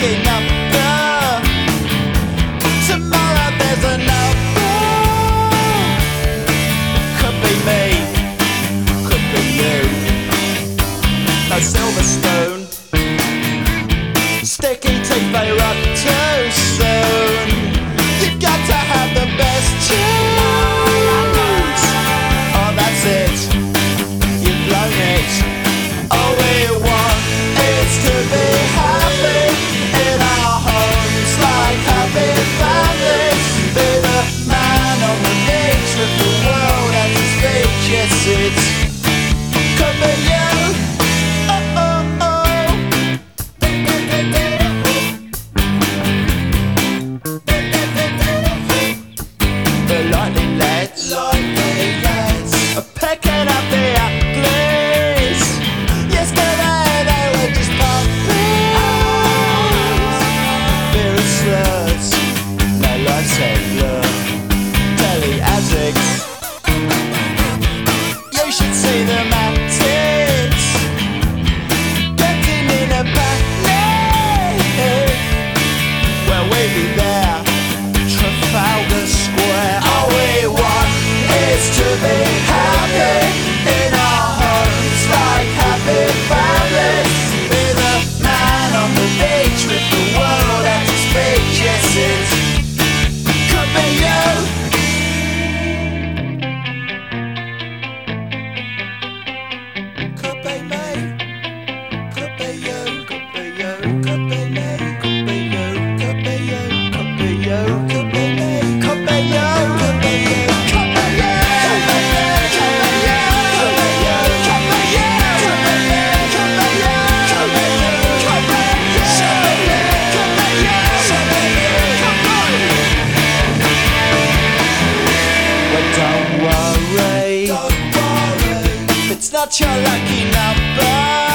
lucky number. Tomorrow there's another. Could be me, could be you. No silver spoon, sticky teeth they rot too soon. You've got to have the best choose. Oh, that's it, you've blown it. All we want is to be happy in our homes, like happy families. Be the man on the beach with the world at his feet. Yes, it could be you. Oh, oh, oh. The lightning lads are picking up the uglies. Yesterday they were just puppies. Fear of slurs, no life's a blur. Telly addicts, you should see them antics. Getting in a panic. Well, we'll be there, Trafalgar Square. All we want is to be happy in our homes, like happy families. Be the man on the beach with the world at his feet. Yes, it could be you. Could be me, could be you, could be you, could be me, could be you, could be you, could be you, could be me, could be you, could be you, could be you, could be you, could be you, could be you, could be you, could be you, could be you, could be you, could be you, could be you, could be you. But don't worry, if it's not your lucky number.